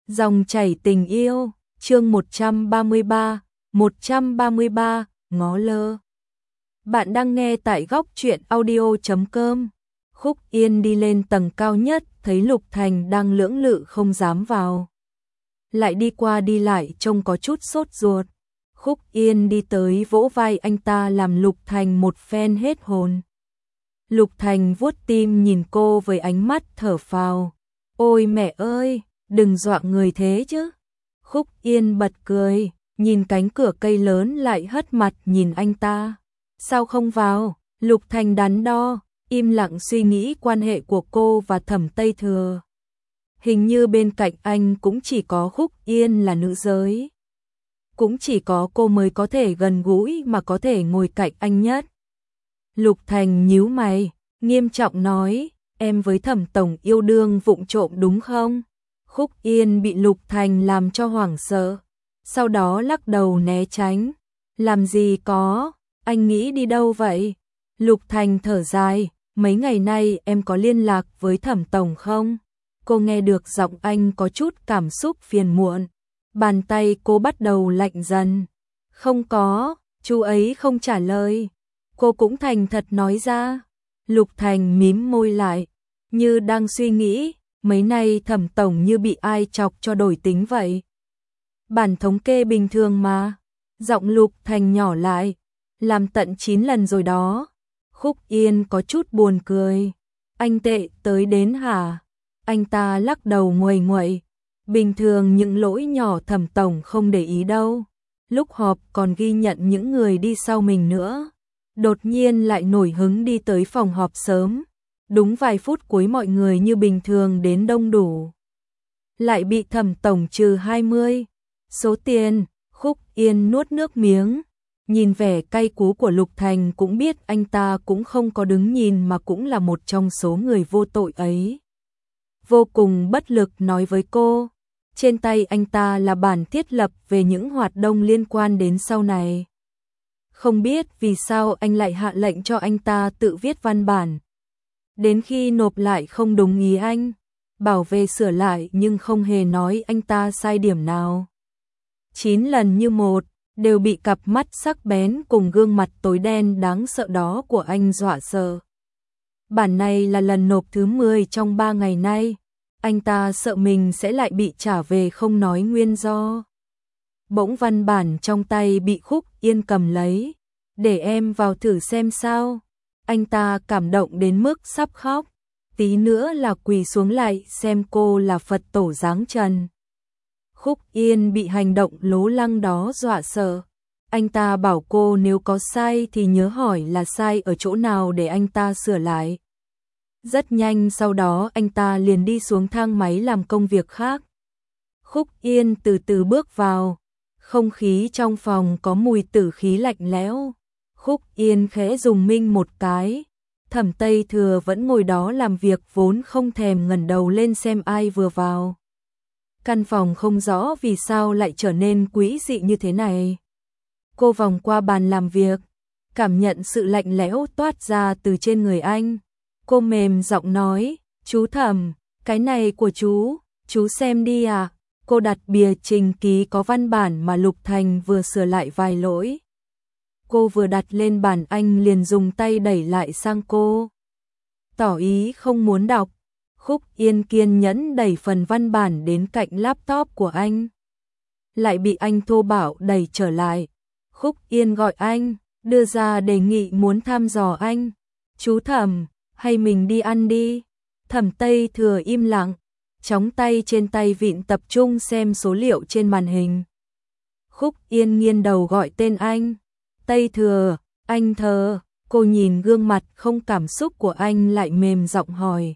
Dòng chảy tình yêu, chương 133, ngó lơ. Bạn đang nghe tại góc truyện audio.com. Khúc Yên đi lên tầng cao nhất, thấy Lục Thành đang lưỡng lự không dám vào. Lại đi qua đi lại trông có chút sốt ruột. Khúc Yên đi tới vỗ vai anh ta làm Lục Thành một phen hết hồn. Lục Thành vuốt tim nhìn cô với ánh mắt thở phào. Ôi mẹ ơi, đừng dọa người thế chứ. Khúc Yên bật cười, nhìn cánh cửa cây lớn lại hất mặt nhìn anh ta. Sao không vào? Lục Thành đắn đo, im lặng suy nghĩ quan hệ của cô và Thẩm Tây Thừa. Hình như bên cạnh anh cũng chỉ có Khúc Yên là nữ giới. Cũng chỉ có cô mới có thể gần gũi mà có thể ngồi cạnh anh nhất. Lục Thành nhíu mày, nghiêm trọng nói, em với Thẩm tổng yêu đương vụng trộm đúng không? Khúc Yên bị Lục Thành làm cho hoảng sợ, sau đó lắc đầu né tránh. Làm gì có, anh nghĩ đi đâu vậy? Lục Thành thở dài, mấy ngày nay em có liên lạc với Thẩm tổng không? Cô nghe được giọng anh có chút cảm xúc phiền muộn. Bàn tay cô bắt đầu lạnh dần. Không có, chú ấy không trả lời. Cô cũng thành thật nói ra. Lục Thành mím môi lại, như đang suy nghĩ, mấy nay Thẩm tổng như bị ai chọc cho đổi tính vậy. Bản thống kê bình thường mà. Giọng Lục Thành nhỏ lại, làm tận 9 lần rồi đó. Khúc Yên có chút buồn cười. Anh tệ tới đến hả? Anh ta lắc đầu nguầy nguậy. Bình thường những lỗi nhỏ Thẩm tổng không để ý đâu. Lúc họp còn ghi nhận những người đi sau mình nữa. Đột nhiên lại nổi hứng đi tới phòng họp sớm. Đúng vài phút cuối mọi người như bình thường đến đông đủ. Lại bị Thẩm tổng trừ 20. Số tiền, Khúc Yên nuốt nước miếng. Nhìn vẻ cay cú của Lục Thành cũng biết anh ta cũng không có đứng nhìn mà cũng là một trong số người vô tội ấy. Vô cùng bất lực nói với cô. Trên tay anh ta là bản thiết lập về những hoạt động liên quan đến sau này. Không biết vì sao anh lại hạ lệnh cho anh ta tự viết văn bản. Đến khi nộp lại không đúng ý anh, bảo về sửa lại nhưng không hề nói anh ta sai điểm nào. 9 lần như một, đều bị cặp mắt sắc bén cùng gương mặt tối đen đáng sợ đó của anh dọa sợ. Bản này là lần nộp thứ 10 trong 3 ngày nay. Anh ta sợ mình sẽ lại bị trả về không nói nguyên do. Bỗng văn bản trong tay bị Khúc Yên cầm lấy. Để em vào thử xem sao. Anh ta cảm động đến mức sắp khóc. Tí nữa là quỳ xuống lại xem cô là Phật tổ giáng trần. Khúc Yên bị hành động lố lăng đó dọa sợ. Anh ta bảo cô nếu có sai thì nhớ hỏi là sai ở chỗ nào để anh ta sửa lại. Rất nhanh sau đó anh ta liền đi xuống thang máy làm công việc khác. Khúc Yên từ từ bước vào. Không khí trong phòng có mùi tử khí lạnh lẽo. Khúc Yên khẽ dùng mình một cái. Thẩm Tây Thừa vẫn ngồi đó làm việc vốn không thèm ngẩng đầu lên xem ai vừa vào. Căn phòng không rõ vì sao lại trở nên quỷ dị như thế này. Cô vòng qua bàn làm việc, cảm nhận sự lạnh lẽo toát ra từ trên người anh. Cô mềm giọng nói, chú Thẩm, cái này của chú xem đi à. Cô đặt bìa trình ký có văn bản mà Lục Thành vừa sửa lại vài lỗi. Cô vừa đặt lên bàn anh liền dùng tay đẩy lại sang cô. Tỏ ý không muốn đọc. Khúc Yên kiên nhẫn đẩy phần văn bản đến cạnh laptop của anh. Lại bị anh thô bạo đẩy trở lại. Khúc Yên gọi anh, đưa ra đề nghị muốn thăm dò anh. Chú Thẩm, hay mình đi ăn đi. Thẩm Tây Thừa im lặng, chóng tay trên tay vịn tập trung xem số liệu trên màn hình. Khúc Yên nghiêng đầu gọi tên anh. Tây Thừa, anh Thờ. Cô nhìn gương mặt không cảm xúc của anh lại mềm giọng hỏi.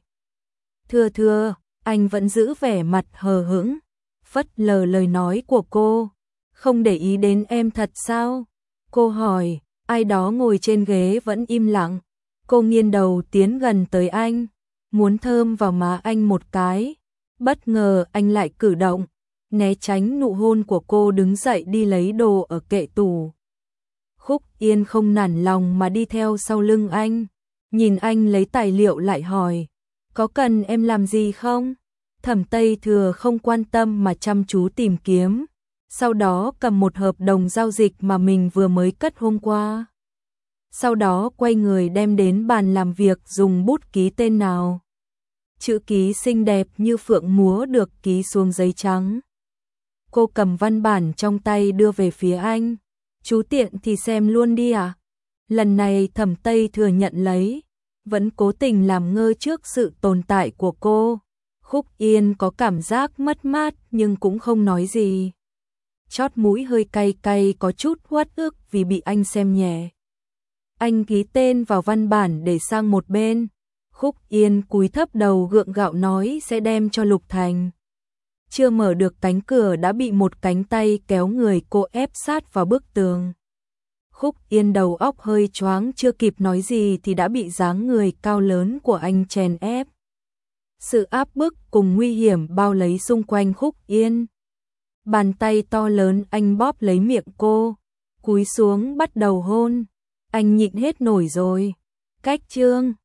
Thưa, anh vẫn giữ vẻ mặt hờ hững, phớt lờ lời nói của cô. Không để ý đến em thật sao? Cô hỏi, ai đó ngồi trên ghế vẫn im lặng. Cô nghiêng đầu tiến gần tới anh, muốn thơm vào má anh một cái. Bất ngờ anh lại cử động, né tránh nụ hôn của cô đứng dậy đi lấy đồ ở kệ tủ. Khúc Yên không nản lòng mà đi theo sau lưng anh. Nhìn anh lấy tài liệu lại hỏi, có cần em làm gì không? Thẩm Tây Thừa không quan tâm mà chăm chú tìm kiếm, sau đó cầm một hợp đồng giao dịch mà mình vừa mới cất hôm qua. Sau đó quay người đem đến bàn làm việc dùng bút ký tên nào. Chữ ký xinh đẹp như phượng múa được ký xuống giấy trắng. Cô cầm văn bản trong tay đưa về phía anh. Chú tiện thì xem luôn đi à? Lần này Thẩm Tây Thừa nhận lấy, vẫn cố tình làm ngơ trước sự tồn tại của cô. Khúc Yên có cảm giác mất mát nhưng cũng không nói gì. Chót mũi hơi cay cay, có chút uất ức vì bị anh xem nhẹ. Anh ký tên vào văn bản để sang một bên. Khúc Yên cúi thấp đầu gượng gạo nói sẽ đem cho Lục Thành. Chưa mở được cánh cửa đã bị một cánh tay kéo người cô ép sát vào bức tường. Khúc Yên đầu óc hơi choáng, chưa kịp nói gì thì đã bị dáng người cao lớn của anh chèn ép. Sự áp bức cùng nguy hiểm bao lấy xung quanh Khúc Yên. Bàn tay to lớn anh bóp lấy miệng cô, cúi xuống bắt đầu hôn. Anh nhịn hết nổi rồi. Cách chương